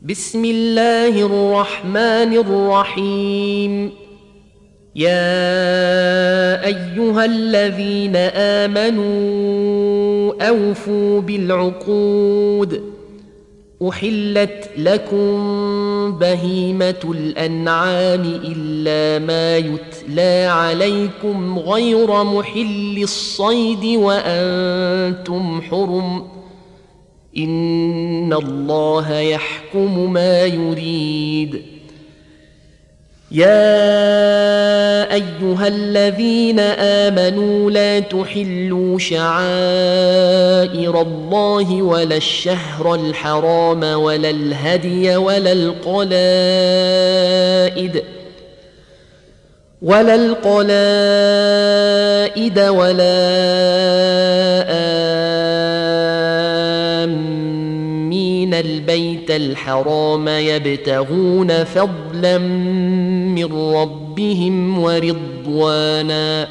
بسم الله الرحمن الرحيم. يا أيها الذين آمنوا أوفوا بالعقود. أحلت لكم بهيمة الأنعام إلا ما يتلى عليكم غير محل الصيد وأنتم حرم، إن الله يحكم ما يريد. يا أيها الذين آمنوا لا تحلوا شعائر الله ولا الشهر الحرام ولا الهدي ولا القلائد ولا آمين البيت الحرام يبتغون فضلا من ربهم ورضوانا.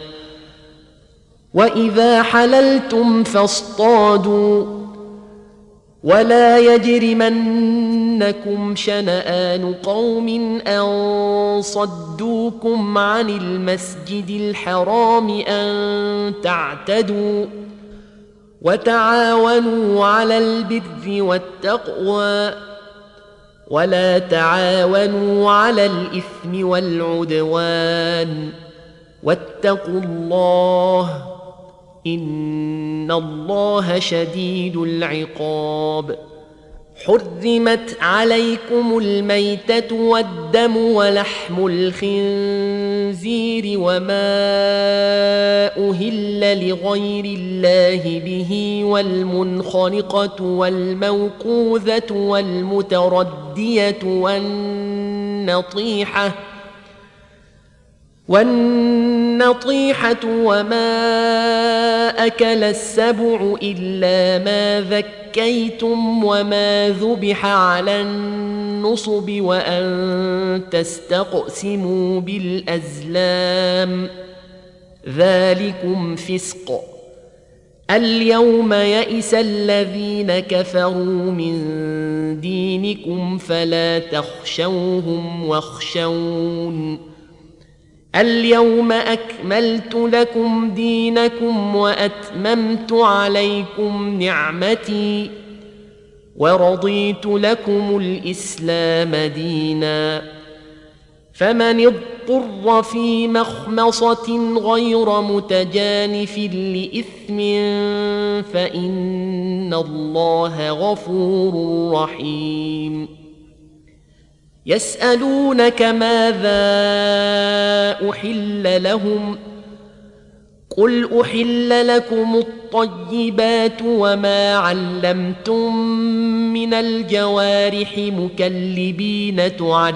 وإذا حللتم فاصطادوا، ولا يجرمنكم شنآن قوم أن صدوكم عن المسجد الحرام أن تعتدوا، وتعاونوا على البر والتقوى، ولا تعاونوا على الإثم والعدوان، واتقوا الله إن الله شديد العقاب. حرمت عليكم الميتة والدم ولحم الخنزير وما أهل لغير الله به، والمنخنقة والموقوذة والمتردية والنطيحة وما أكل السبع إلا ما ذكيتم وما ذبح على النصب وأن تستقسموا بالأزلام، ذلكم فسق. اليوم يئس الذين كفروا من دينكم فلا تخشوهم واخشون. اليوم أكملت لكم دينكم وأتممت عليكم نعمتي ورضيت لكم الإسلام دينا. فمن اضطر في مخمصة غير متجانف لإثم فإن الله غفور رحيم. يسألونك ماذا أحل لهم؟ قل أحل لكم الطيبات وما علمتم من الجوارح مكلبين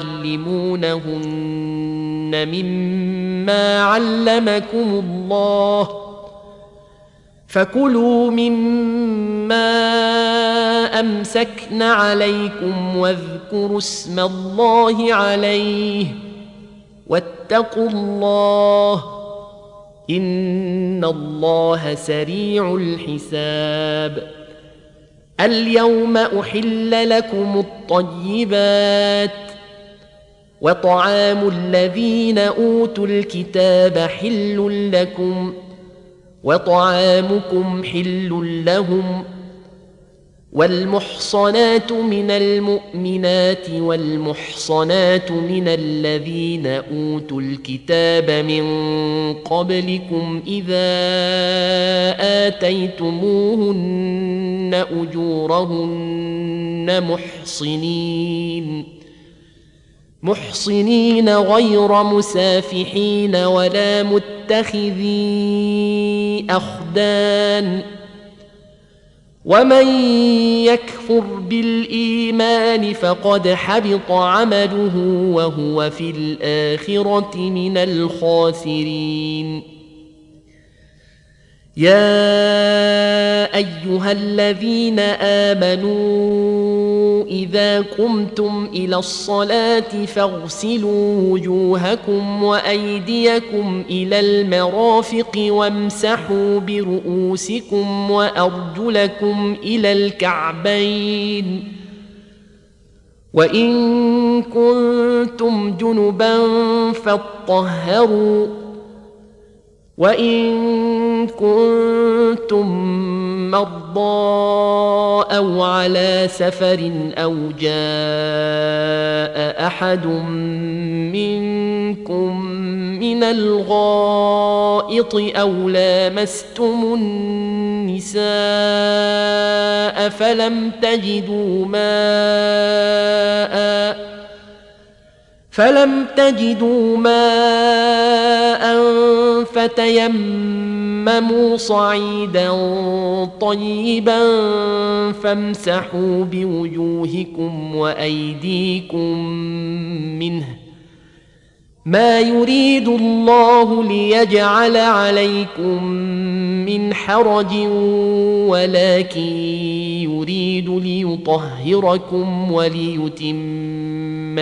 تعلمونهن مما علمكم الله، فكلوا مما أمسكن عليكم واذكروا اسم الله عليه، واتقوا الله إن الله سريع الحساب. اليوم أحل لكم الطيبات، وطعام الذين أوتوا الكتاب حل لكم وطعامكم حل لهم. والمحصنات من المؤمنات والمحصنات من الذين أوتوا الكتاب من قبلكم إذا آتيتموهن أجورهن محصنين غير مسافحين ولا متخذي أخدان. ومن يكفر بالإيمان فقد حبط عمله وهو في الآخرة من الخاسرين. يا أيها الذين آمنوا إذا قمتم إلى الصلاة فاغسلوا وجوهكم وأيديكم إلى المرافق وامسحوا برؤوسكم وأرجلكم إلى الكعبين وإن كنتم جنبا فاطهروا وإن كنتم مرضى أو على سفر أو جاء أحد منكم من الغائط أو لامستم النساء فلم تجدوا ماء فتيمموا صعيدا طيبا فامسحوا بوجوهكم وأيديكم منه ما يريد الله ليجعل عليكم من حرج ولكن يريد ليطهركم وليتم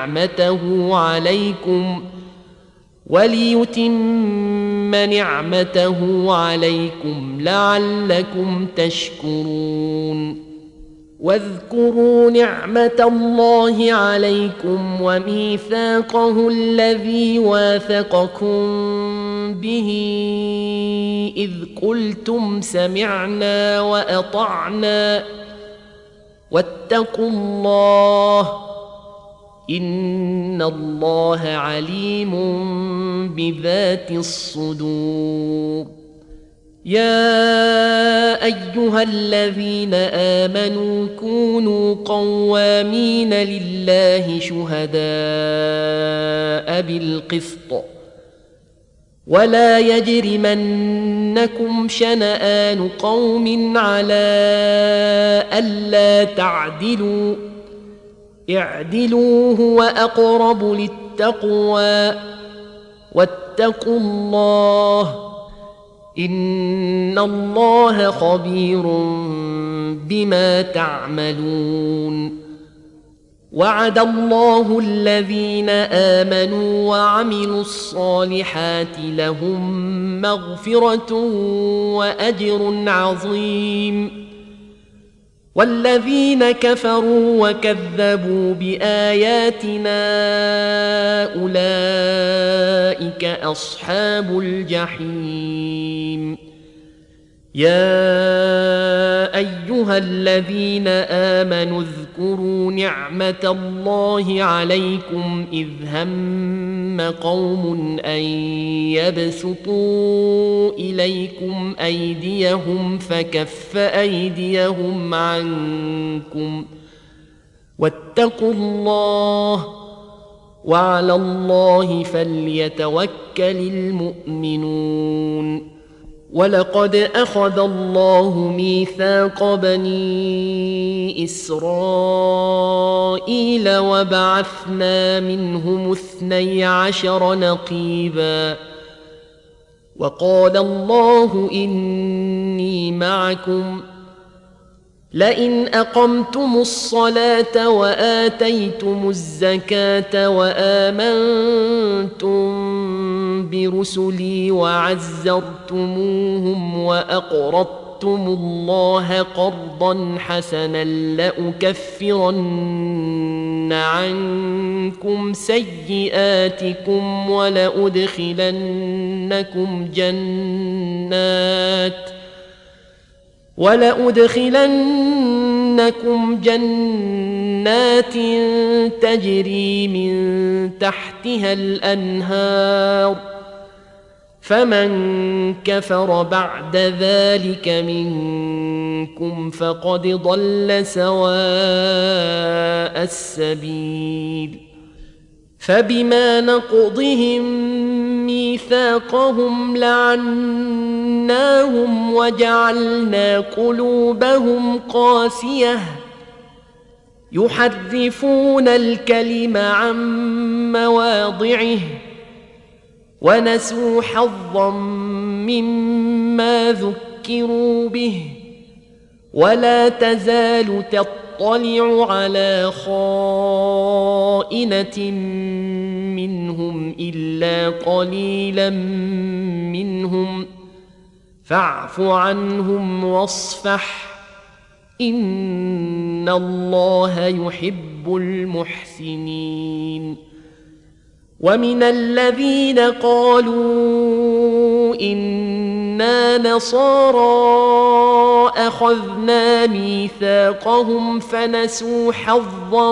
نعمته عليكم لعلكم تشكرون واذكروا نعمة الله عليكم وميثاقه الذي واثقكم به إذ قلتم سمعنا وأطعنا واتقوا الله إن الله عليم بذات الصدور يا أيها الذين آمنوا كونوا قوامين لله شهداء بالقسط ولا يجرمنكم شنآن قوم على ألا تعدلوا اعدلوا هو أقرب للتقوى واتقوا الله إن الله خبير بما تعملون وعد الله الذين آمنوا وعملوا الصالحات لهم مغفرة وأجر عظيم والذين كفروا وكذبوا بآياتنا أولئك أصحاب الجحيم يا أيها الذين آمنوا اذكروا نعمة الله عليكم إذ هم قوم أن يبسطوا إليكم أيديهم فكف أيديهم عنكم واتقوا الله وعلى الله فليتوكل المؤمنون ولقد أخذ الله ميثاق بني إسرائيل وبعثنا منهم 12 نقيبا وقال الله إني معكم لئن أقمتم الصلاة وآتيتم الزكاة وآمنتم برسلي وعزرتموهم وأقرضتم الله قرضا حسنا لأكفرن عنكم سيئاتكم ولأدخلنكم جنات تجري من تحتها الأنهار فمن كفر بعد ذلك منكم فقد ضل سواء السبيل فبما نقضهم ميثاقهم لعناهم وجعلنا قلوبهم قاسية يحرفون الكلم عن مواضعه ونسوا حظا مما ذكروا به ولا تزال تطلع على خائنة منهم إلا قليلا منهم فاعف عنهم واصفح إن الله يحب يحب المحسنين ومن الذين قالوا إنا نصارى أخذنا ميثاقهم فنسوا حظا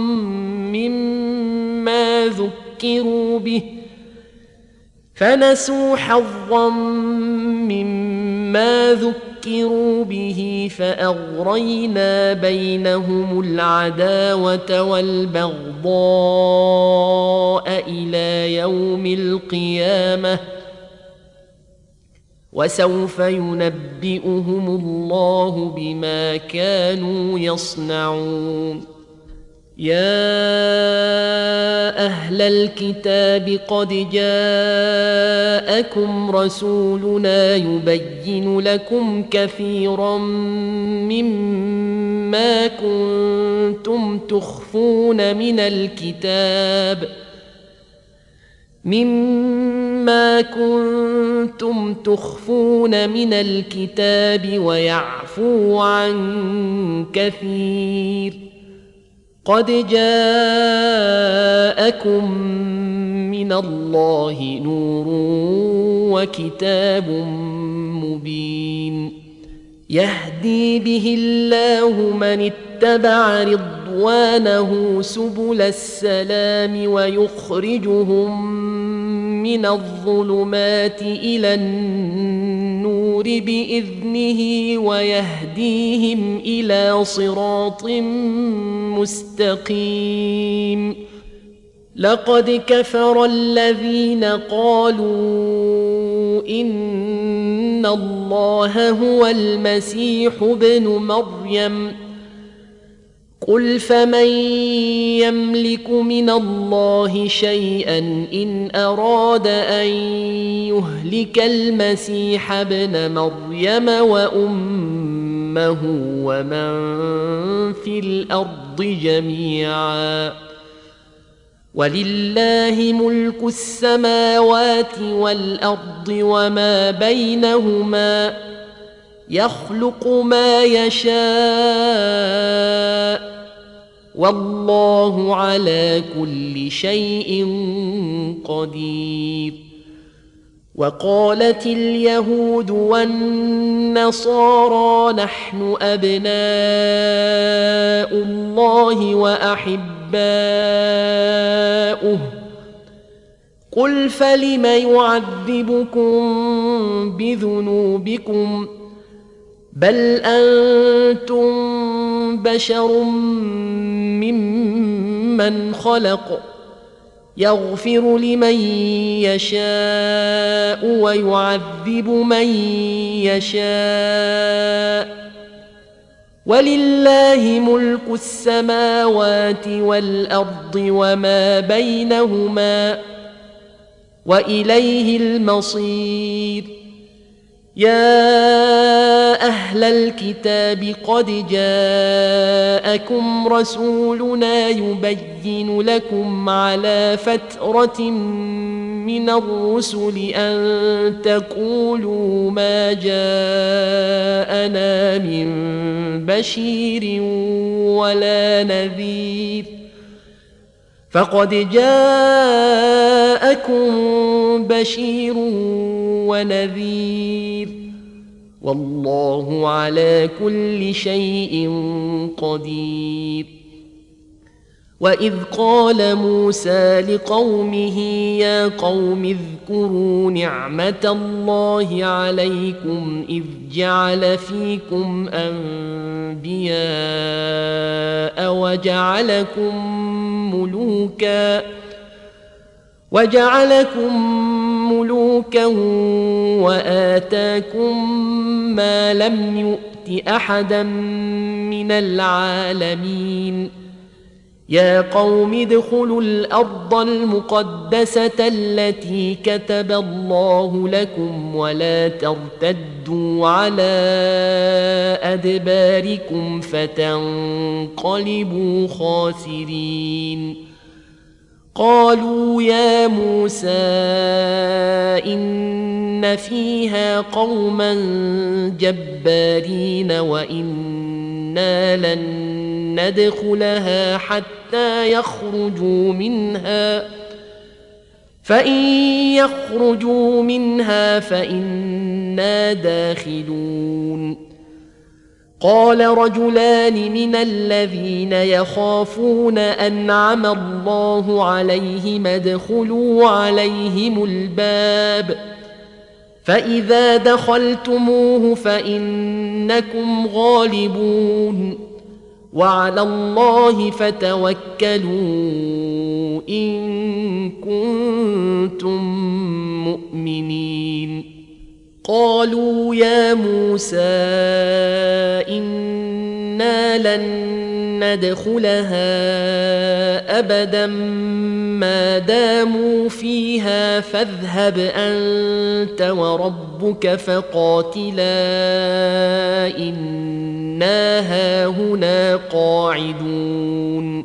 مما ذكروا به فأغرينا بينهم العداوة والبغضاء إلى يوم القيامة وسوف ينبئهم الله بما كانوا يصنعون يا أهل الكتاب قد جاءكم رسولنا يبين لكم كثيرا مما كنتم تخفون من الكتاب ويعفو عن كثير قد جاءكم من الله نور وكتاب مبين يهدي به الله من اتبع رضوانه سبل السلام ويخرجهم من الظلمات إلى النور بإذنه ويهديهم إلى صراط مستقيم لقد كفر الذين قالوا إن الله هو المسيح ابن مريم قل فمن يملك من الله شيئا إن أراد أن يهلك المسيح ابن مريم وأمه ومن في الأرض جميعا ولله ملك السماوات والأرض وما بينهما يخلق ما يشاء والله على كل شيء قدير وقالت اليهود والنصارى نحن أبناء الله وأحباؤه قل فلم يعذبكم بذنوبكم بل أنتم بشر ممن خلق يغفر لمن يشاء ويعذب من يشاء ولله ملك السماوات والأرض وما بينهما وإليه المصير يا أهل الكتاب قد جاءكم رسولنا يبين لكم على فترة من الرسل أن تقولوا ما جاءنا من بشير ولا نذير فقد جاءكم بشير ونذير والله على كل شيء قدير وإذ قال موسى لقومه يا قوم اذكروا نعمة الله عليكم إذ جعل فيكم أنبياء وجعلكم ملوكا وآتاكم ما لم يؤت أحدا من العالمين يا قوم ادخلوا الأرض المقدسة التي كتب الله لكم ولا ترتدوا على أدباركم فتنقلبوا خاسرين قالوا يا موسى إن فيها قوما جبارين وإنا لن ندخلها حتى حتى يخرجوا منها، فإن يخرجوا منها فإنا داخلون. قال رجلان من الذين يخافون أنعم الله عليهم ادخلوا عليهم الباب فإذا دخلتموه فإنكم غالبون وعلى الله فتوكلوا إن كنتم مؤمنين. قالوا يا موسى إنا لن ندخلها أبدا ما داموا فيها فاذهب أنت وربك فقاتلا إنا هاهنا قاعدون.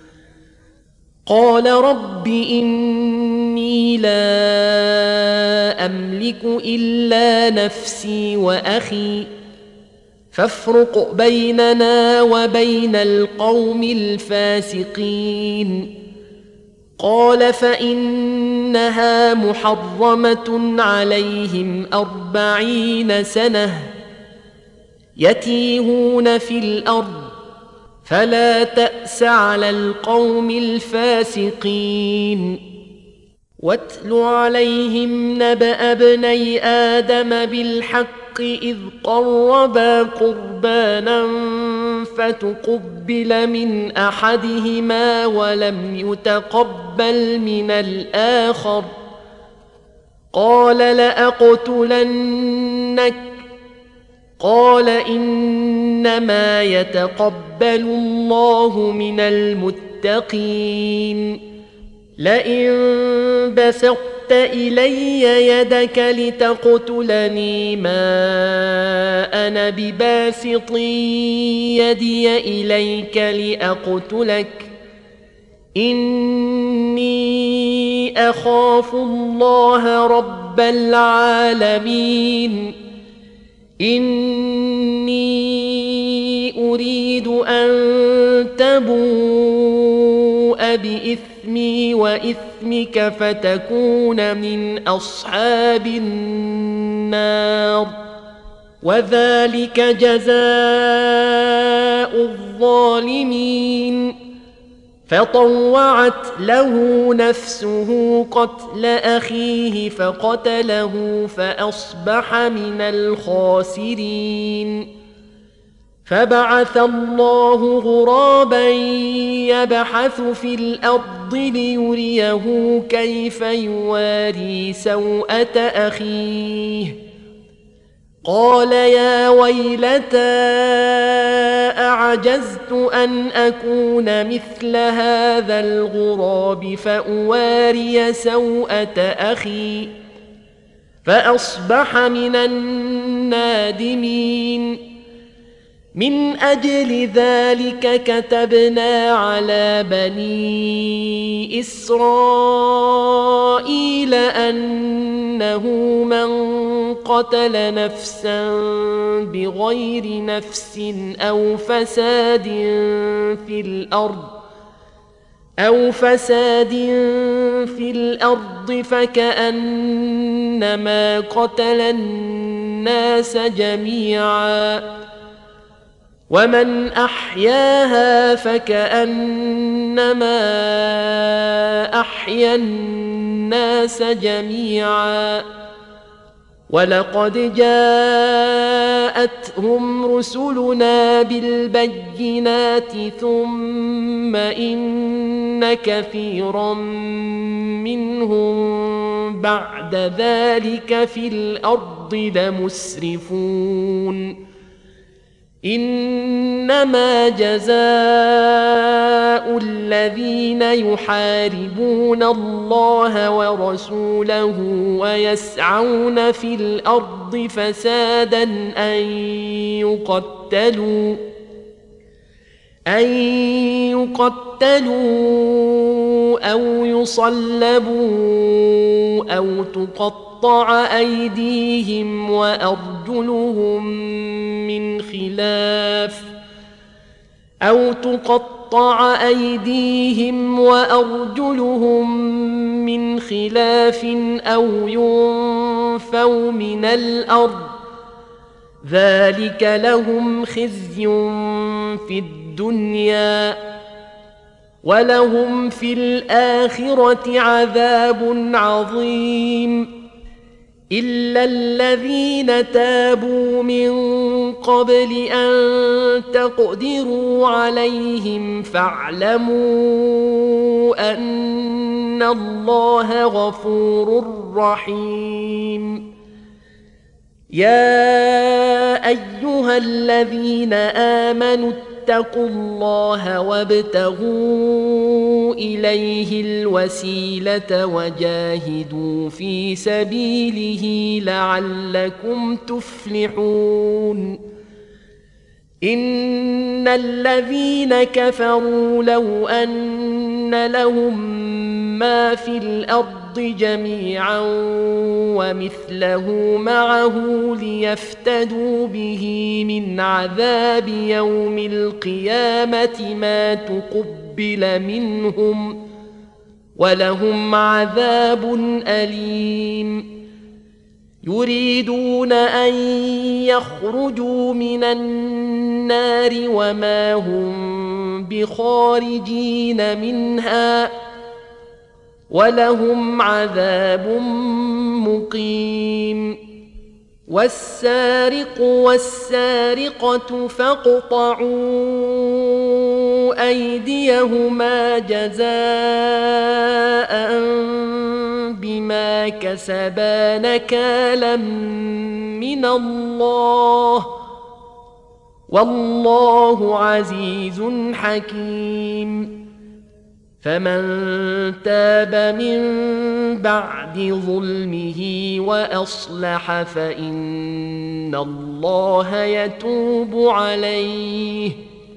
قال رب إني لا أملك إلا نفسي وأخي فافرق بيننا وبين القوم الفاسقين. قال فإنها محرمة عليهم 40 سنة يتيهون في الأرض فلا تأس على القوم الفاسقين. واتل عليهم نبأ ابني آدم بالحق إذ قربا قربانا فتقبل من أحدهما ولم يتقبل من الآخر قال لأقتلنك قال إنما يتقبل الله من المتقين. لئن بسطت إلي يدك لتقتلني ما أنا بباسط يدي إليك لأقتلك إني أخاف الله رب العالمين. إني أريد أن تبوء بإثمي وإثمك فتكون من أصحاب النار وذلك جزاء الظالمين. فطوعت له نفسه قتل أخيه فقتله فأصبح من الخاسرين. فبعث الله غرابا يبحث في الأرض ليريه كيف يواري سوءة أخيه قال يا ويلتى أعجزت أن أكون مثل هذا الغراب فأواري سوءة أخي فأصبح من النادمين. من أجل ذلك كتبنا على بني إسرائيل أنه من قتل نفسا بغير نفس أو فساد في الأرض فكأنما قتل الناس جميعا ومن أحياها فكأنما أحيا الناس جميعا. ولقد جاءتهم رسلنا بالبينات ثم إن كثيرا منهم بعد ذلك في الأرض لمسرفون. إنما جزاء الذين يحاربون الله ورسوله ويسعون في الأرض فسادا أن يقتلوا أو يصلبوا أو تقطع أيديهم وأرجلهم من خلاف أو تقطع أيديهم وأرجلهم من خلاف أو ينفوا من الأرض ذلك لهم خزي في الدنيا ولهم في الآخرة عذاب عظيم إلا الذين تابوا من قبل أن تقدروا عليهم فاعلموا أن الله غفور رحيم يا أيها الذين آمنوا اتقوا الله وابتغوا إليه الوسيلة وجاهدوا في سبيله لعلكم تفلحون إن الذين كفروا لو أن لهم ما في الأرض جميعا ومثله معه ليفتدوا به من عذاب يوم القيامة ما تقبل منهم ولهم عذاب أليم يريدون أن يخرجوا من النار وما هم بخارجين منها ولهم عذاب مقيم والسارق والسارقة فاقطعوا أيديهما جزاء بما كسبا نكالا من الله والله عزيز حكيم فمن تاب من بعد ظلمه وأصلح فإن الله يتوب عليه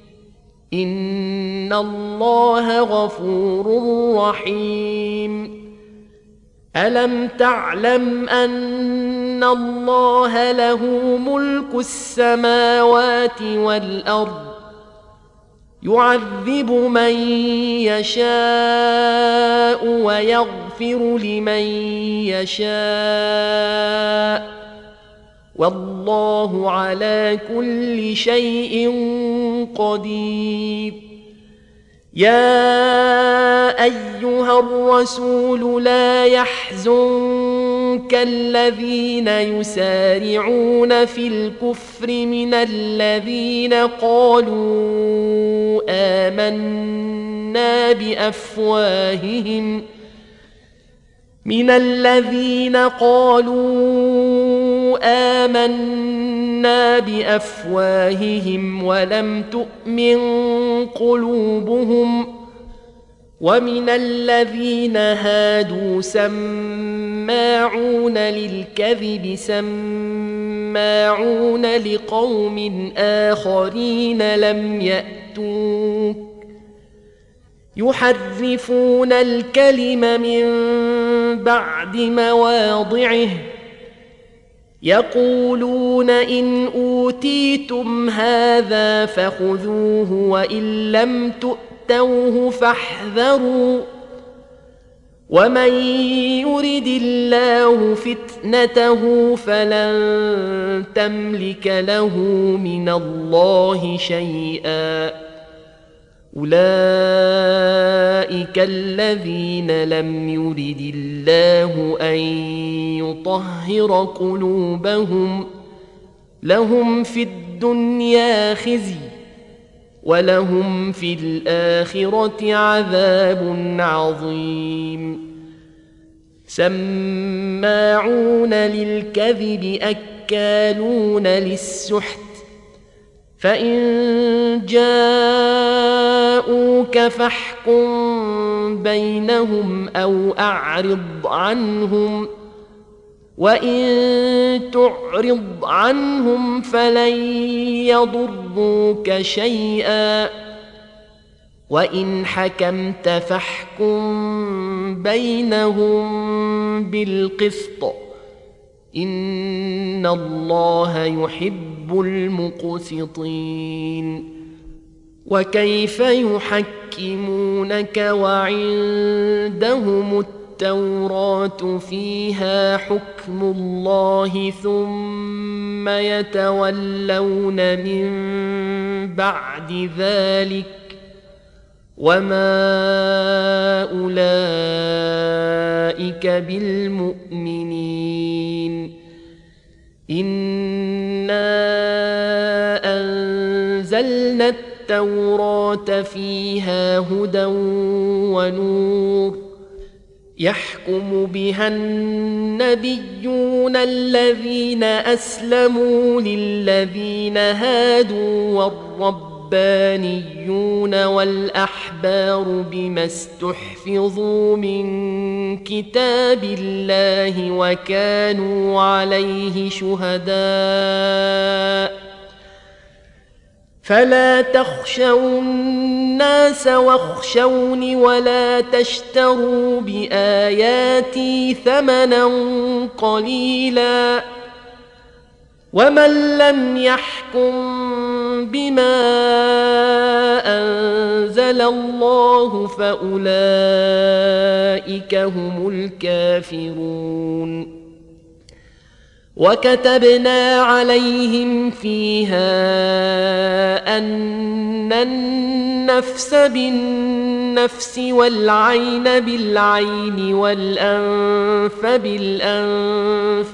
إن الله غفور رحيم ألم تعلم أن الله له ملك السماوات والأرض يعذب من يشاء ويغفر لمن يشاء والله على كل شيء قدير يا أيها الرسول لا يحزنك الذين يسارعون في الكفر من الذين قالوا آمنا بأفواههم ولم تؤمن قلوبهم ومن الذين هادوا سماعون للكذب سماعون لقوم آخرين لم يأتوك يحرفون الكلم من بعد مواضعه يقولون إن أوتيتم هذا فخذوه وإن لم تؤتوه فاحذروا ومن يرد الله فتنته فلن تملك له من الله شيئا أولئك الذين لم يرد الله أن يطهر قلوبهم لهم في الدنيا خزي ولهم في الآخرة عذاب عظيم سماعون للكذب أكالون للسحت فإن جاءوك فاحكم بينهم أو أعرض عنهم وإن تعرض عنهم فلن يضروك شيئا وإن حكمت فاحكم بينهم بالقسط إن الله يحب المقسطين وكيف يحكمونك وعندهم التوراة فيها حكم الله ثم يتولون من بعد ذلك وما أولئك بالمؤمنين إنا أنزلنا التوراة فيها هدى ونور يحكم بها النبيون الذين أسلموا للذين هادوا والربانيون والأحبار بما استحفظوا من كتاب الله وكانوا عليه شهداء فلا تخشوا الناس واخشوني ولا تشتروا بآياتي ثمنا قليلا ومن لم يحكم بما أنزل الله فأولئك هم الكافرون وكتبنا عليهم فيها أن النفس بالنفس والعين بالعين والأنف بالأنف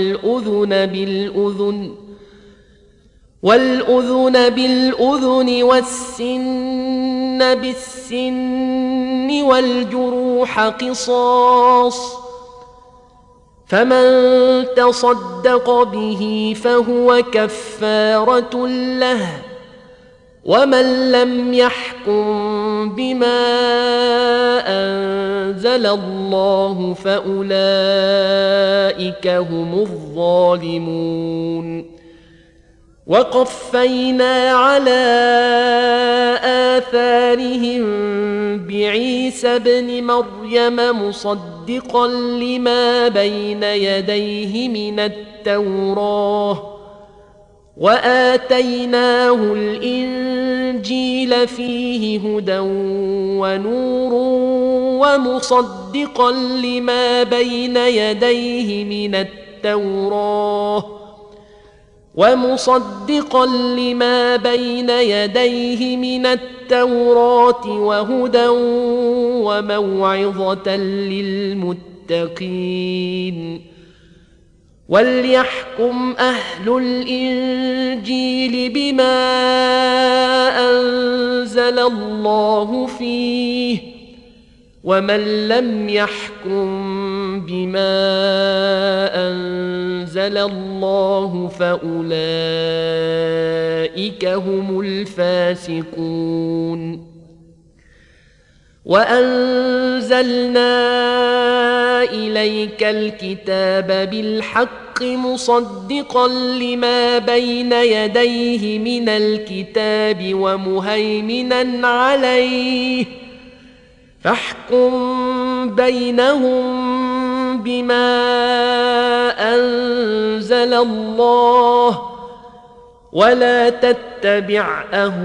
والأذن بالأذن والسن بالسن والجروح قصاص فمن تصدق به فهو كفارة له ومن لم يحكم بما أنزل الله فأولئك هم الظالمون وقفينا على آثارهم بعيسى ابن مريم مصدقا لما بين يديه من التوراة وآتيناه الإنجيل فيه هدى ونور ومصدقا لما بين يديه من التوراة وهدى وموعظة للمتقين وليحكم أهل الإنجيل بما أنزل الله فيه ومن لم يحكم بما أنزل الله فأولئك هم الفاسقون وأنزلنا إليك الكتاب بالحق مصدقا لما بين يديه من الكتاب ومهيمنا عليه فاحكم بينهم بما أنزل الله ولا تتبع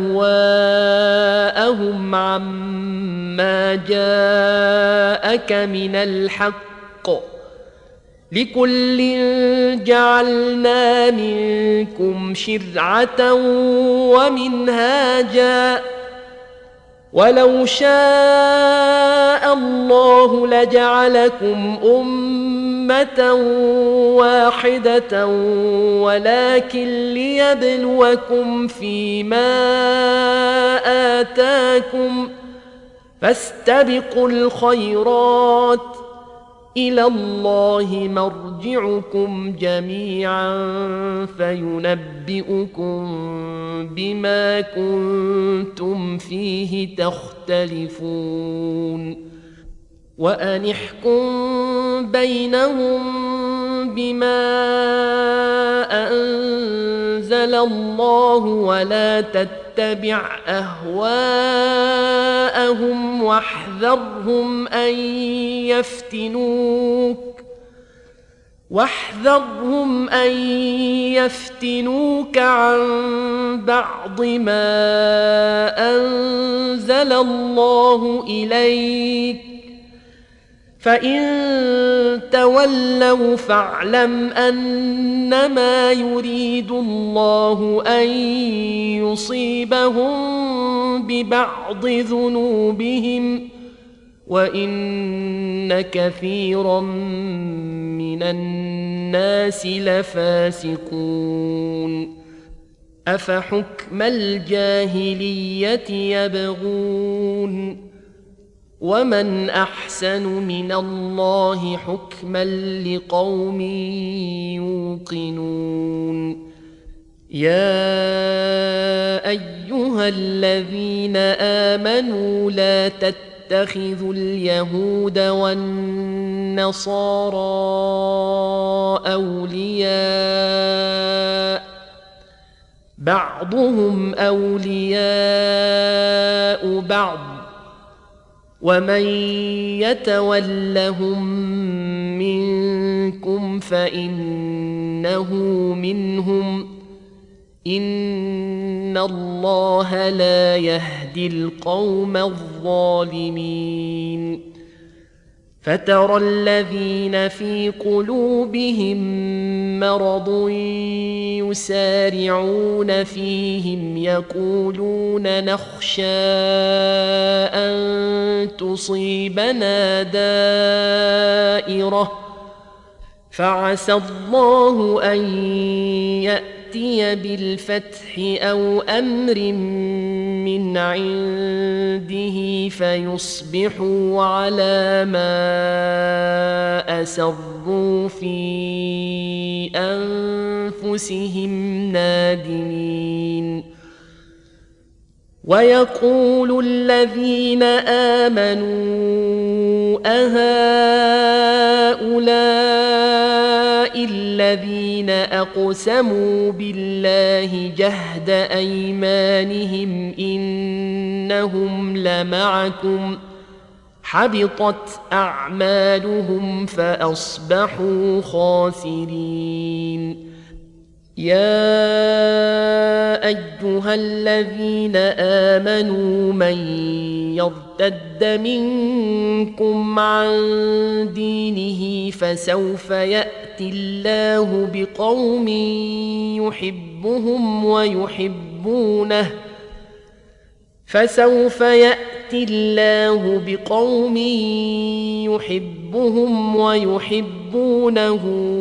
أهواءهم عما جاءك من الحق لكل جعلنا منكم شرعة ومنهاجا ولو شاء الله لجعلكم أمة واحدة ولكن ليبلوكم فيما آتاكم فاستبقوا الخيرات إلى الله مرجعكم جميعا فينبئكم بما كنتم فيه تختلفون وأن احكم بينهم بما أنزل الله ولا تتبع أهواءهم واحذرهم أن يفتنوك واحذرهم أن يفتنوك عن بعض ما أنزل الله إليك، فإن تولوا فاعلم أنما يريد الله أن يصيبهم ببعض ذنوبهم، وإن كثيرا من الناس لفاسقون. أفحكم الجاهلية يبغون، ومن أحسن من الله حكما لقوم يوقنون. يا أيها الذين آمنوا لا تتخذوا اليهود والنصارى أولياء، بعضهم أولياء بعض، ومن يتولهم منكم فإنه منهم، إن الله لا يهدي القوم الظالمين. فترى الذين في قلوبهم مرض يسارعون فيهم يقولون نخشى أن تصيبنا دائرة، فعسى الله أن يأتي بالفتح أو أمر من عنده فيصبحوا على ما أسروا في أنفسهم نادمين. ويقول الذين آمنوا أهؤلاء الذين أقسموا بالله جهد أيمانهم إنهم لمعكم حبطت أعمالهم فأصبحوا خاسرين. يا أيها الذين آمنوا من يرتد منكم عن دينه فسوف يأتي الله بقوم يحبهم ويحبونه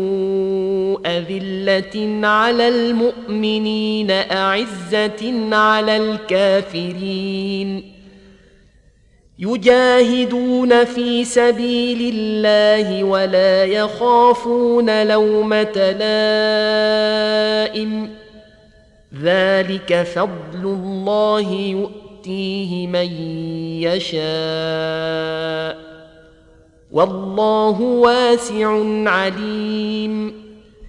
أذلة على المؤمنين أعزة على الكافرين يجاهدون في سبيل الله ولا يخافون لومة لائم، ذلك فضل الله يؤتيه من يشاء، والله واسع عليم.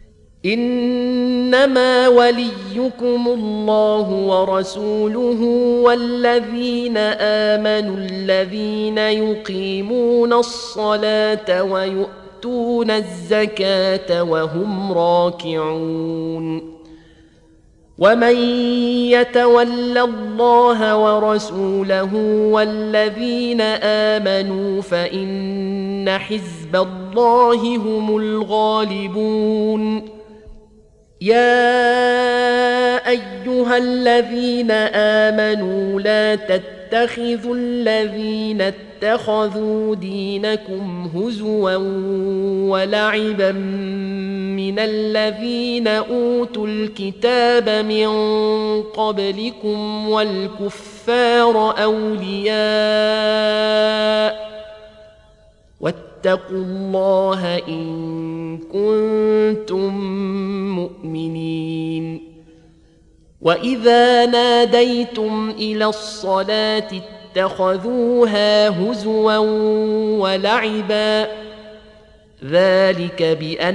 إنما وليكم الله ورسوله والذين آمنوا الذين يقيمون الصلاة ويؤتون الزكاة وهم راكعون. ومن يتول الله ورسوله والذين آمنوا فإن حزب الله هم الغالبون. يا أيها الذين آمنوا لا تتخذوا الذين اتخذوا دينكم هزوا ولعبا من الذين أوتوا الكتاب من قبلكم والكفار أولياء، واتقوا الله إن كنتم مؤمنين. وإذا ناديتم إلى الصلاة اتخذوها هزوا ولعبا، ذلك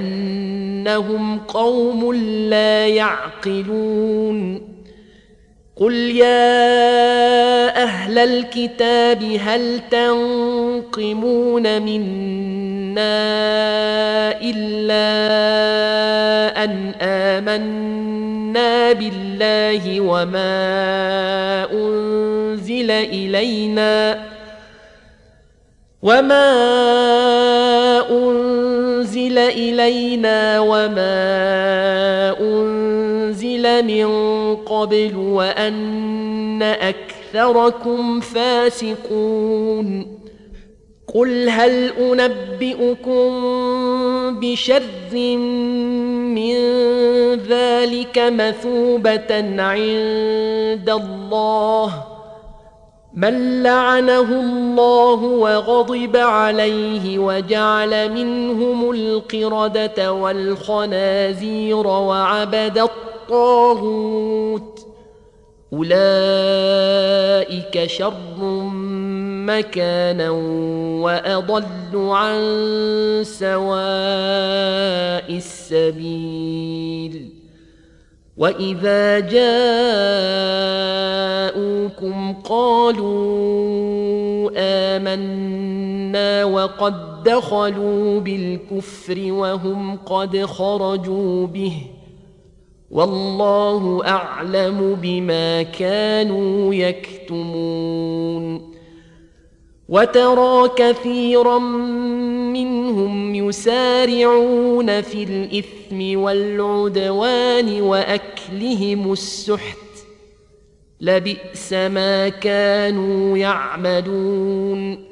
بأنهم قوم لا يعقلون. قل يا أهل الكتاب هل تنقمون منا إلا أن آمنا بالله وما أنزل إلينا وما أنزل من قبل وأن أكثركم فاسقون قل هل أنبئكم بشر من ذلك مثوبة عند الله من لعنه الله وغضب عليه وجعل منهم القردة والخنازير وعبد الطاغوت أولئك شر مكانا وأضل عن سواء السبيل وإذا جاءوكم قالوا آمنا وقد دخلوا بالكفر وهم قد خرجوا به والله أعلم بما كانوا يكتمون وترى كثيرا منهم يسارعون في الإثم والعدوان وأكلهم السحت لبئس ما كانوا يعملون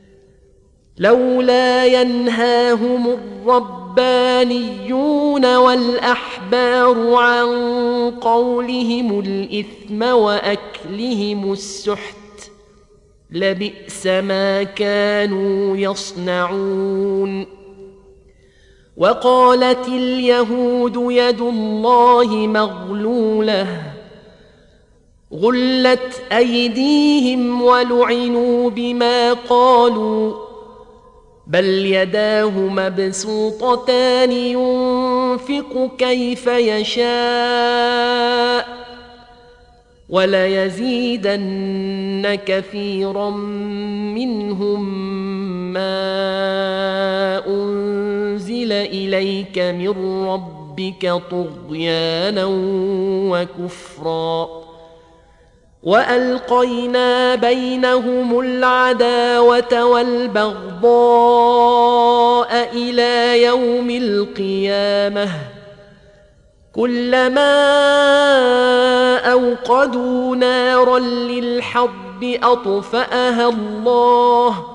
لولا ينهاهم الربانيون والأحبار عن قولهم الإثم وأكلهم السحت لبئس ما كانوا يصنعون وقالت اليهود يد الله مغلولة غلت أيديهم ولعنوا بما قالوا بل يداه مبسوطتان ينفق كيف يشاء وليزيدن كثيرا منهم ما أنزل إليك من ربك طغيانا وكفرا وألقينا بينهم العداوة والبغضاء إلى يوم القيامة كلما أوقدوا نارا للحرب أطفأها الله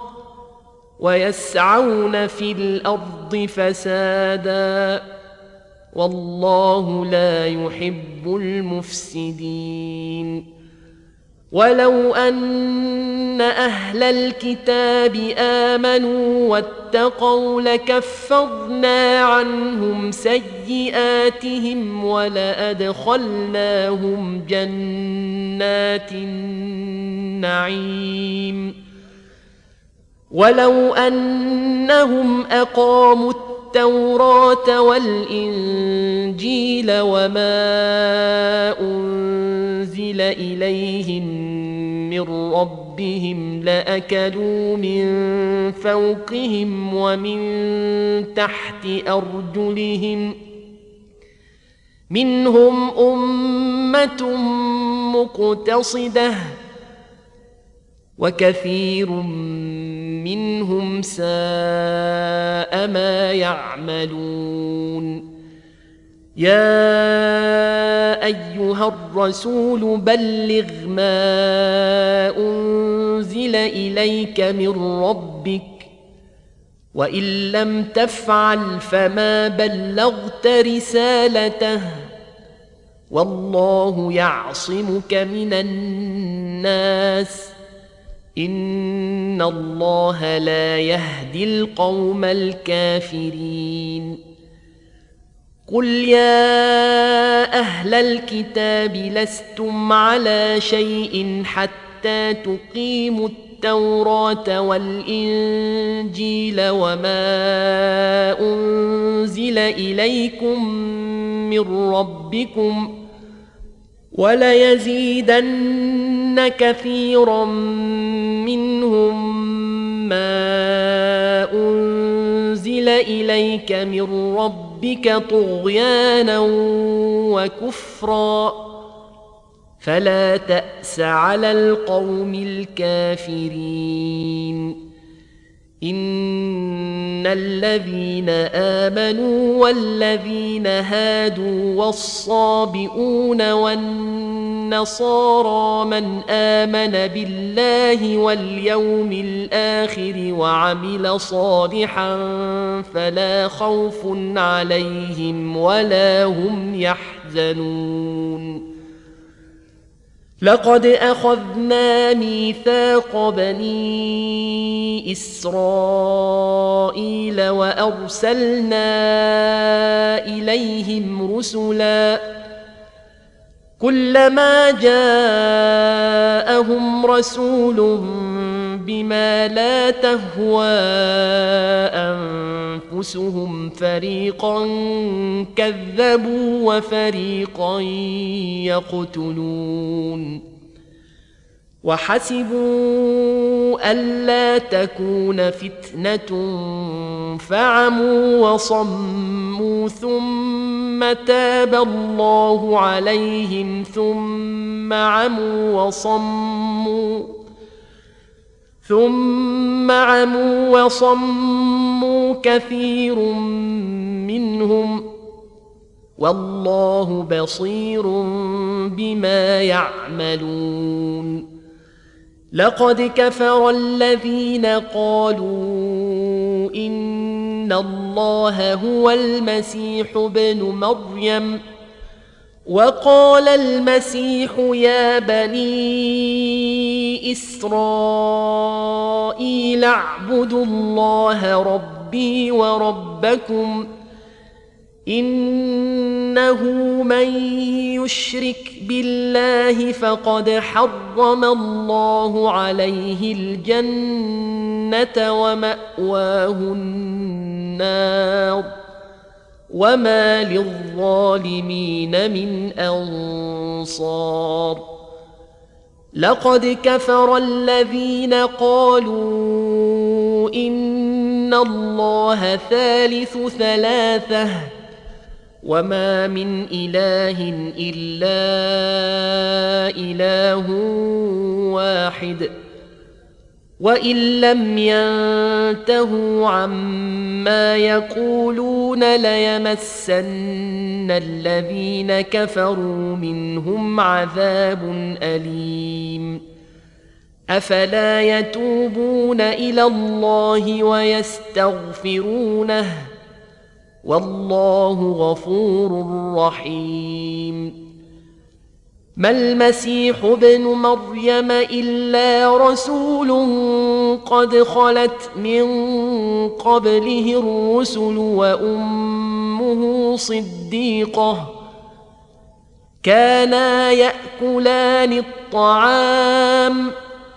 ويسعون في الأرض فسادا والله لا يحب المفسدين ولو أن أهل الكتاب آمنوا واتقوا لكفرنا عنهم سيئاتهم ولأدخلناهم جنات النعيم ولو أنهم أقاموا التوراة والإنجيل وما أنزل إليهم من ربهم لأكلوا من فوقهم ومن تحت أرجلهم منهم أمة مقتصدة وكثير منهم ساء ما يعملون يا أيها الرسول بلغ ما أنزل إليك من ربك وإن لم تفعل فما بلغت رسالته والله يعصمك من الناس إن الله لا يهدي القوم الكافرين قل يا أهل الكتاب لستم على شيء حتى تقيموا التوراة والإنجيل وما أنزل إليكم من ربكم وليزيدن كثيرا منهم ما أنزل إليك من ربك طغيانا وكفرا فلا تأس على القوم الكافرين إن الذين آمنوا والذين هادوا والصابئون والنصارى من آمن بالله واليوم الآخر وعمل صالحا فلا خوف عليهم ولا هم يحزنون لقد أخذنا ميثاق بني إسرائيل وأرسلنا إليهم رسلا كلما جاءهم رسول بما لا تهوى أنفسهم فريقا كذبوا وفريقا يقتلون وحسبوا ألا تكون فتنة فعموا وصموا ثم تاب الله عليهم ثم عموا وصموا كثير منهم والله بصير بما يعملون لقد كفر الذين قالوا إن الله هو المسيح ابن مريم وقال المسيح يا بني إسرائيل اعبدوا الله ربي وربكم إنه من يشرك بالله فقد حرم الله عليه الجنة ومأواه النار وما للظالمين من أنصار لقد كفر الذين قالوا إن الله ثالث ثلاثة وما من إله إلا إله واحد وإن لم ينتهوا عما يقولون ليمسن الذين كفروا منهم عذاب أليم أفلا يتوبون إلى الله ويستغفرونه والله غفور رحيم ما المسيح ابن مريم إلا رسول قد خلت من قبله الرسل وأمه صديقة كانا يأكلان الطعام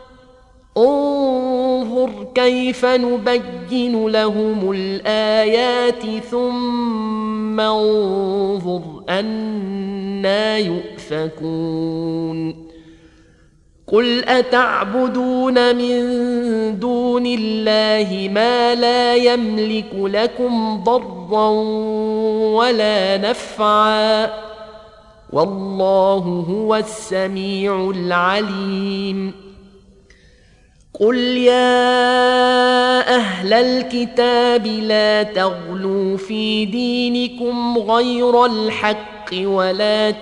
انظر كيف نبين لهم الآيات ثم انظر أنى يؤفكون قل أتعبدون من دون الله ما لا يملك لكم ضرا ولا نفعا والله هو السميع العليم قل يا أهل الكتاب لا تغلوا في دينكم غير الحق ولا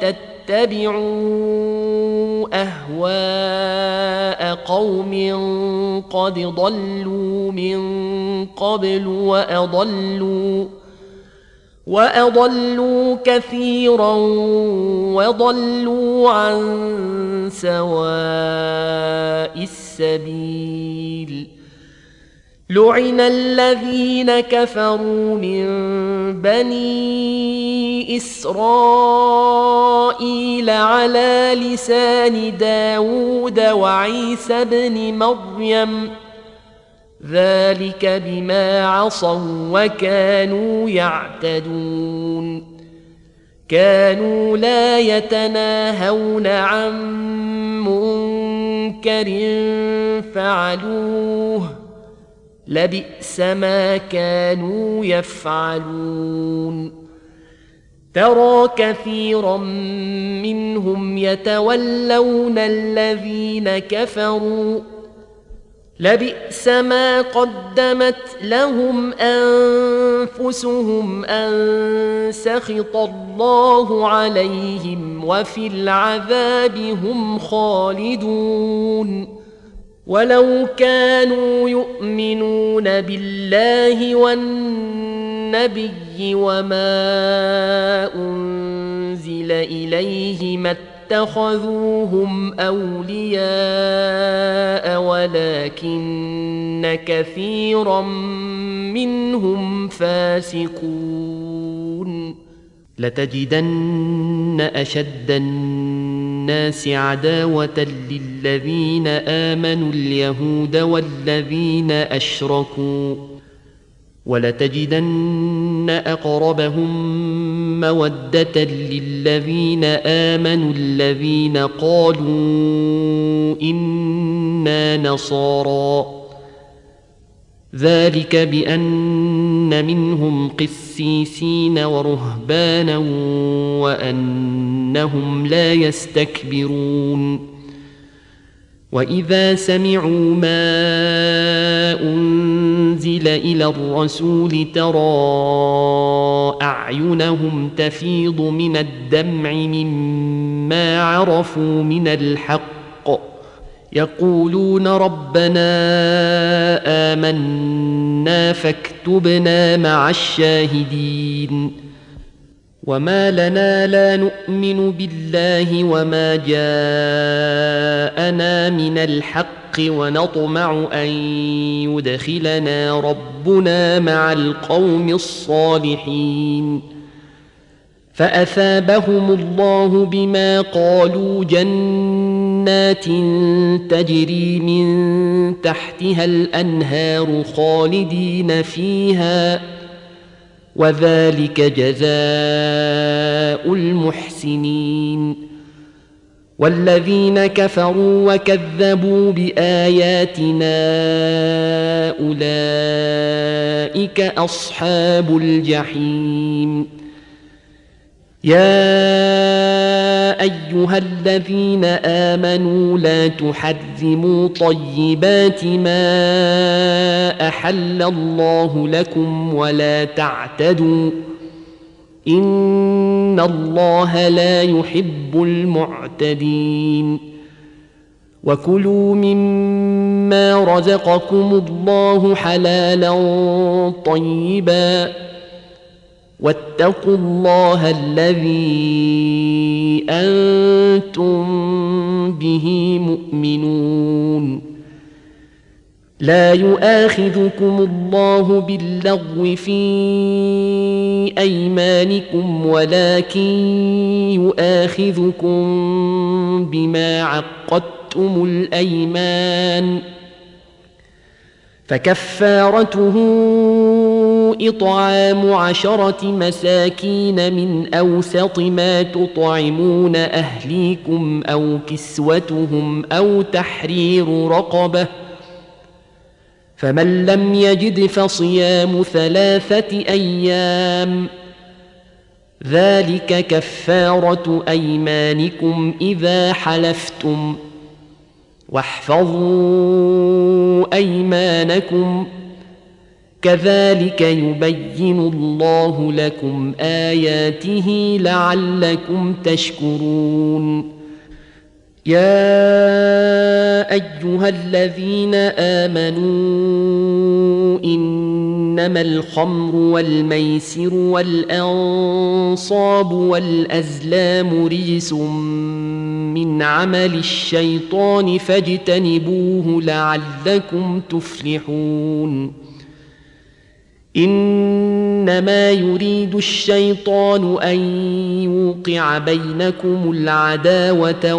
تتبعوا أهواء قوم قد ضلوا من قبل وأضلوا كثيرا وضلوا عن سواء السبيل لعن الذين كفروا من بني إسرائيل على لسان داود وعيسى بن مريم ذلك بما عصوا وكانوا يعتدون كانوا لا يتناهون عن منكر فعلوه لبئس ما كانوا يفعلون ترى كثيرا منهم يتولون الذين كفروا لبئس ما قدمت لهم أنفسهم أن سخط الله عليهم وفي العذاب هم خالدون ولو كانوا يؤمنون بالله والنبي وما أنزل إليه ما اتخذوهم أولياء ولكن كثيرا منهم فاسقون لتجدن أشد الناس عداوة للذين آمنوا اليهود والذين أشركوا ولتجدن أقربهم مودة للذين آمنوا الذين قالوا إنا نصارى ذلك بأن منهم قسيسين ورهبانا وأنهم لا يستكبرون وإذا سمعوا ما أنزل إلى الرسول ترى أعينهم تفيض من الدمع مما عرفوا من الحق يقولون ربنا آمنا فاكتبنا مع الشاهدين وما لنا لا نؤمن بالله وما جاءنا من الحق ونطمع أن يدخلنا ربنا مع القوم الصالحين فأثابهم الله بما قالوا جنات تجري من تحتها الأنهار خالدين فيها وذلك جزاء المحسنين والذين كفروا وكذبوا بآياتنا أولئك أصحاب الجحيم يا أيها الذين آمنوا لا تحرموا طيبات ما أحل الله لكم ولا تعتدوا إن الله لا يحب المعتدين وكلوا مما رزقكم الله حلالا طيبا واتقوا الله الذي أنتم به مؤمنون لا يؤاخذكم الله باللغو في أيمانكم ولكن يؤاخذكم بما عقدتم الأيمان فكفارته إطعام 10 مساكين من أوسط ما تطعمون أهليكم أو كسوتهم أو تحرير رقبة فمن لم يجد فصيام 3 أيام ذلك كفارة أيمانكم إذا حلفتم واحفظوا أيمانكم كذلك يبين الله لكم آياته لعلكم تشكرون يا أيها الذين آمنوا إنما الخمر والميسر والأنصاب والأزلام رجس من عمل الشيطان فاجتنبوه لعلكم تفلحون إنما يريد الشيطان أن يوقع بينكم العداوة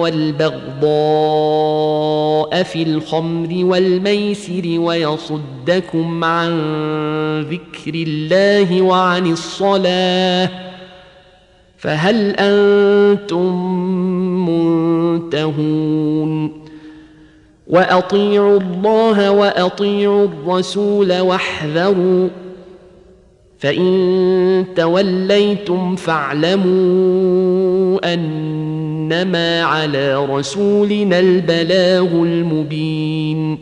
والبغضاء في الخمر والميسر ويصدكم عن ذكر الله وعن الصلاة فهل أنتم منتهون وأطيعوا الله وأطيعوا الرسول واحذروا فإن توليتم فاعلموا أنما على رسولنا البلاغ المبين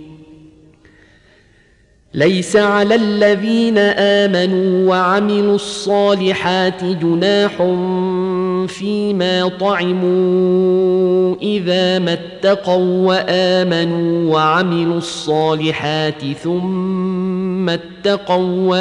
ليس على الذين آمنوا وعملوا الصالحات جناح فيما طعموا إذا ما اتقوا وآمنوا وعملوا الصالحات ثم اتقوا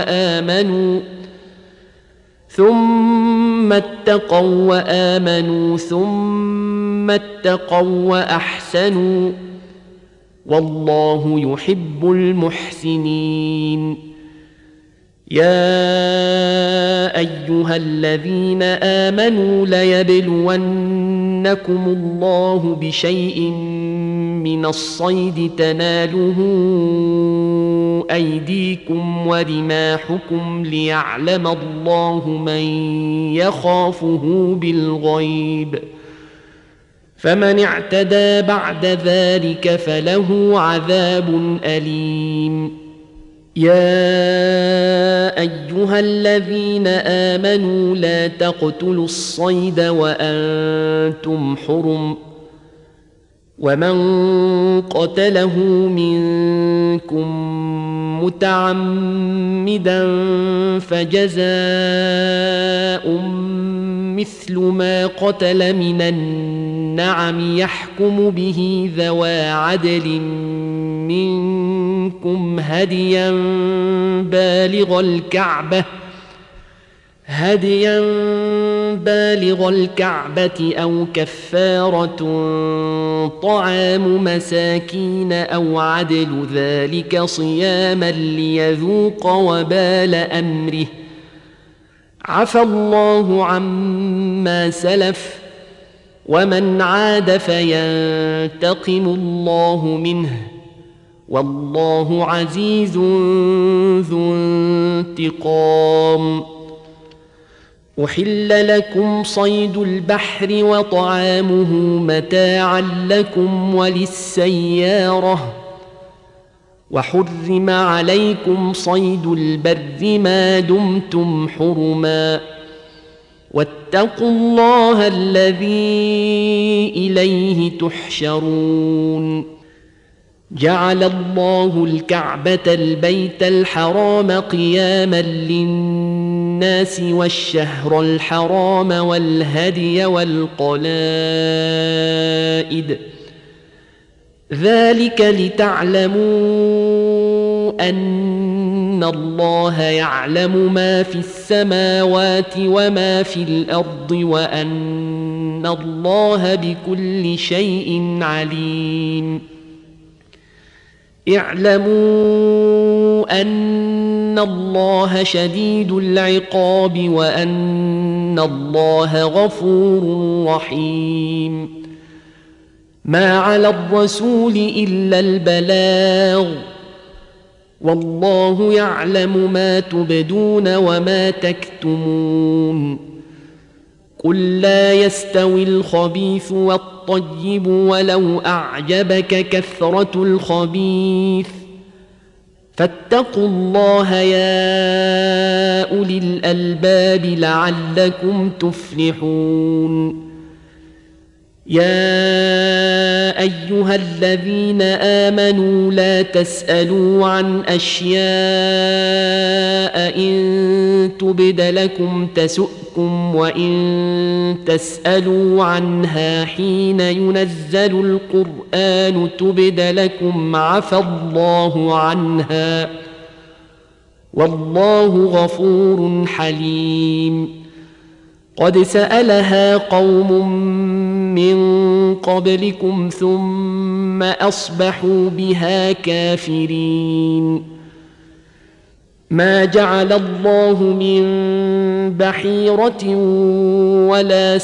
وآمنوا ثم اتقوا وأحسنوا والله يحب المحسنين يا أيها الذين آمنوا ليبلونكم الله بشيء من الصيد تناله أيديكم ورماحكم ليعلم الله من يخافه بالغيب فمن اعتدى بعد ذلك فله عذاب أليم يا أيها الذين آمنوا لا تقتلوا الصيد وأنتم حرم ومن قتله منكم متعمدا فجزاء مثل ما قتل من النعم يحكم به ذوى عدل منكم هديا بالغ الكعبة أو كفارة طعام مساكين أو عدل ذلك صياما ليذوق وبال أمره عفى الله عما سلف ومن عاد فينتقم الله منه والله عزيز ذو انتقام أحل لكم صيد البحر وطعامه متاعا لكم وللسيارة وحرم عليكم صيد البر ما دمتم حرما واتقوا الله الذي إليه تحشرون جعل الله الكعبة البيت الحرام قياما للناس والشهر الحرام والهدي والقلائد ذلك لتعلموا أن الله يعلم ما في السماوات وما في الأرض وأن الله بكل شيء عليم اعلموا أن الله شديد العقاب وأن الله غفور رحيم ما على الرسول إلا البلاغ والله يعلم ما تبدون وما تكتمون قل لا يستوي الخبيث والطيب ولو أعجبك كثرة الخبيث فاتقوا الله يا أولي الألباب لعلكم تفلحون يا أيها الذين آمنوا لا تسألوا عن أشياء إن تبد لكم تسؤكم وإن تسألوا عنها حين ينزل القرآن تبد لكم عفى الله عنها والله غفور حليم قد سألها قوم من قبلكم ثم أصبحوا بها كافرين ما جعل الله من بحيرة ولا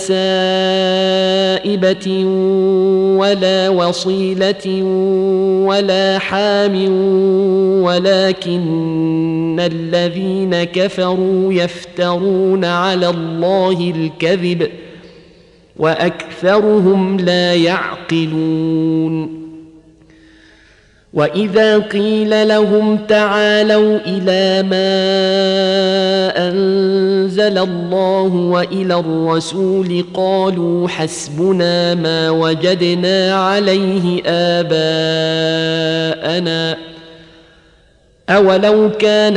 سائبة ولا وصيلة ولا حام ولكن الذين كفروا يفترون على الله الكذب وأكثرهم لا يعقلون. وإذا قيل لهم تعالوا إلى ما أنزل الله وإلى الرسول قالوا حسبنا ما وجدنا عليه آباءنا أولو كان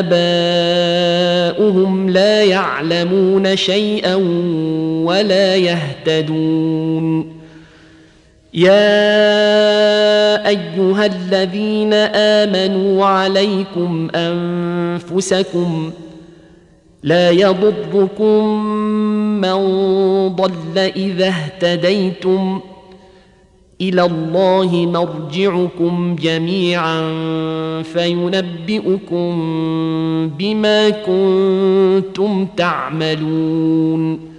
آباؤهم لا يعلمون شيئا ولا يهتدون. يا أيها الذين آمنوا عليكم أنفسكم لا يضركم من ضل إذا اهتديتم إلى الله مرجعكم جميعا فينبئكم بما كنتم تعملون.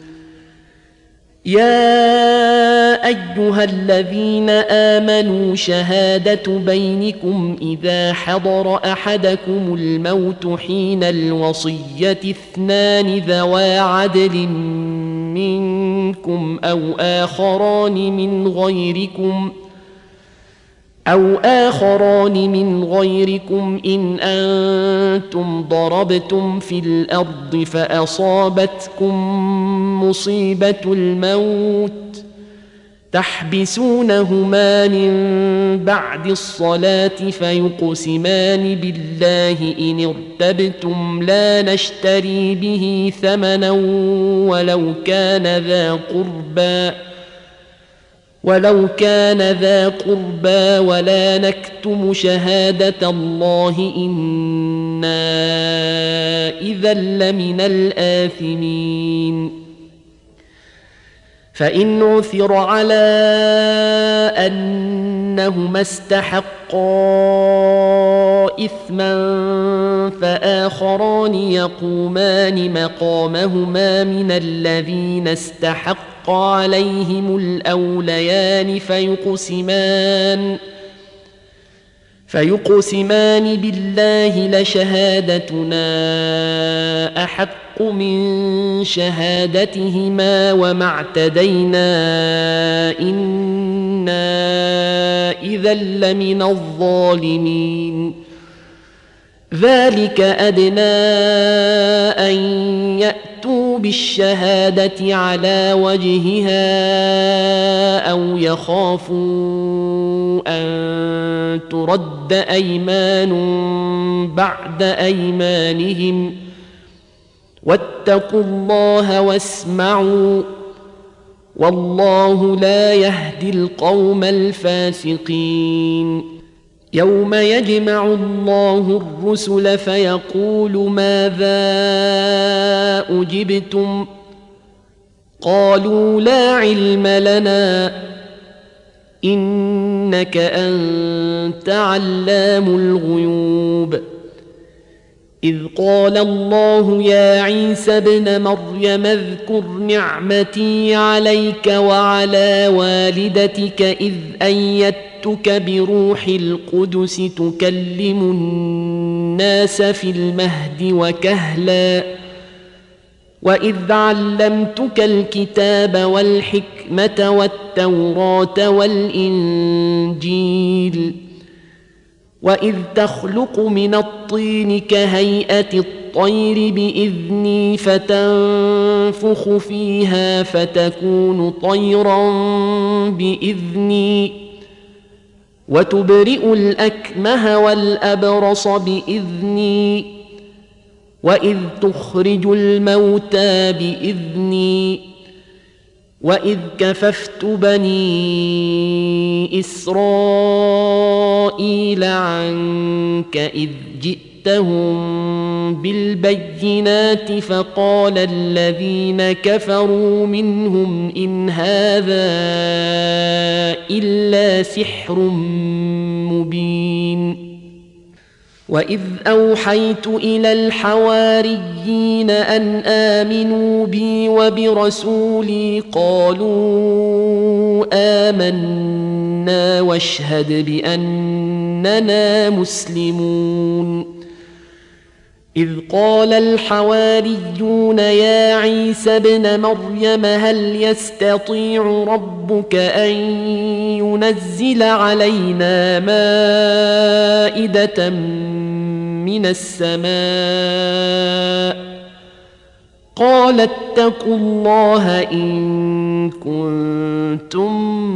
يا أيها الذين آمنوا شهادة بينكم إذا حضر أحدكم الموت حين الوصية اثنان ذوا عدل منكم أو آخران من غيركم إن أنتم ضربتم في الأرض فأصابتكم مصيبة الموت تحبسونهما من بعد الصلاة فيقسمان بالله إن ارتبتم لا نشتري به ثمنا ولو كان ذا قربى ولا نكتم شهادة الله إنا إذا لمن الآثمين. فإن عثر على أنهما استحقا إثما فآخران يقومان مقامهما من الذين استحق عليهم الأوليان فيقسمان بالله لشهادتنا أحق من شهادتهما وما اعتدينا إنا إذا لمن الظالمين. ذلك أدنى أن يأتوا بالشهادة على وجهها أو يخافوا أن ترد أيمان بعد أيمانهم واتقوا الله واسمعوا والله لا يهدي القوم الفاسقين. يوم يجمع الله الرسل فيقول ماذا أجبتم قالوا لا علم لنا إنك أنت علام الغيوب. إذ قال الله يا عيسى ابن مريم اذكر نعمتي عليك وعلى والدتك إذ أيدتك بروح القدس تكلم الناس في المهد وكهلا وإذ علمتك الكتاب والحكمة والتوراة والإنجيل وإذ تخلق من الطين كهيئة الطير بإذني فتنفخ فيها فتكون طيرا بإذني وتبرئ الأكمه والأبرص بإذني وإذ تخرج الموتى بإذني وإذ كففت بني إسرائيل عنك إذ جئتهم بالبينات فقال الذين كفروا منهم إن هذا إلا سحر مبين. وإذ أوحيت إلى الحواريين أن آمنوا بي وبرسولي قالوا آمنا واشهد بأننا مسلمون إذ قال الحواريون يا عيسى ابن مريم هل يستطيع ربك أن ينزل علينا مائدة من السماء قال اتقوا الله إن كنتم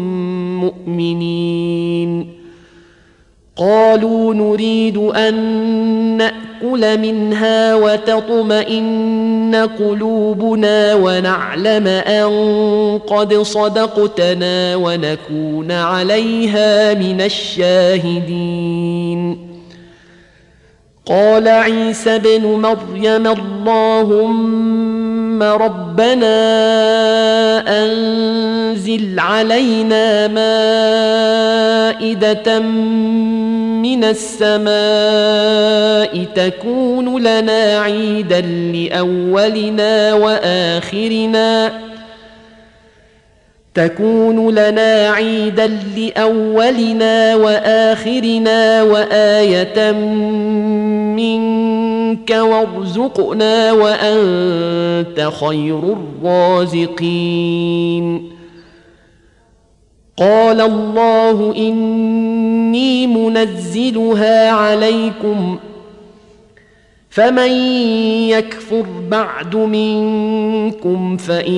مؤمنين قالوا نريد أن نأكل منها وتطمئن قلوبنا ونعلم أن قد صدقتنا ونكون عليها من الشاهدين قال عيسى ابن مريم اللهم ربنا أنزل علينا مائدة من السماء تكون لنا عيدا لأولنا وآخرنا وآية منك وارزقنا وأنت خير الرازقين قال الله إني منزلها عليكم فمن يكفر بعد منكم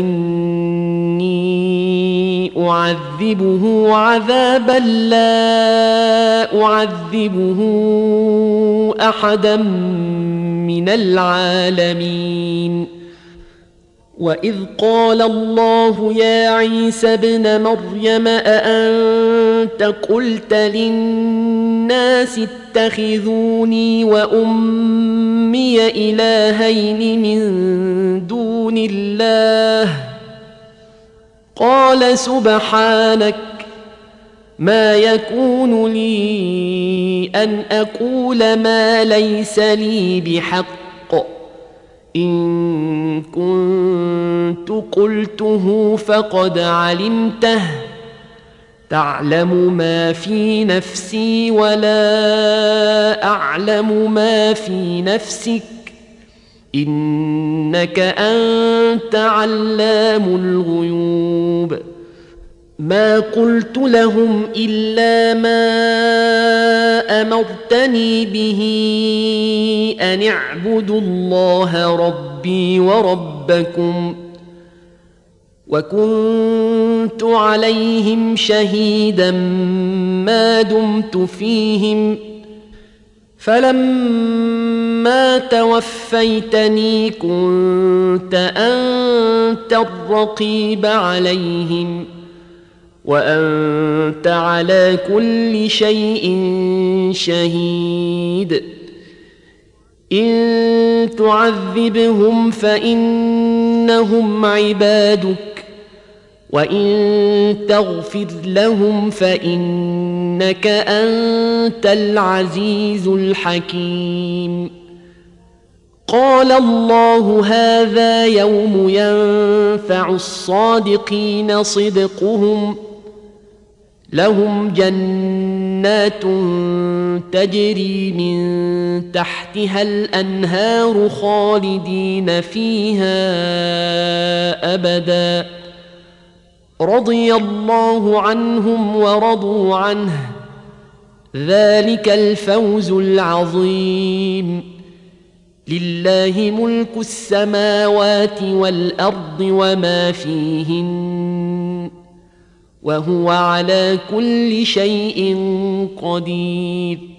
فإني أعذبه عذابا لا أعذبه أحدا من العالمين وإذ قال الله يا عيسى ابن مريم أأنت قلت للناس اتخذوني وأمي إلهين من دون الله قال سبحانك ما يكون لي أن أقول ما ليس لي بحق إن كنت قلته فقد علمته تعلم ما في نفسي ولا أعلم ما في نفسك إنك أنت علام الغيوب ما قلت لهم إلا ما أمرتني به أن اعبدوا الله ربي وربكم وكنت عليهم شهيدا ما دمت فيهم فلما توفيتني كنت أنت الرقيب عليهم وأنت على كل شيء شهيد إن تعذبهم فإنهم عبادك وإن تغفر لهم فإنك أنت العزيز الحكيم قال الله هذا يوم ينفع الصادقين صدقهم لهم جنات تجري من تحتها الأنهار خالدين فيها أبدا رضي الله عنهم ورضوا عنه ذلك الفوز العظيم لله ملك السماوات والأرض وما فيهن وهو على كل شيء قدير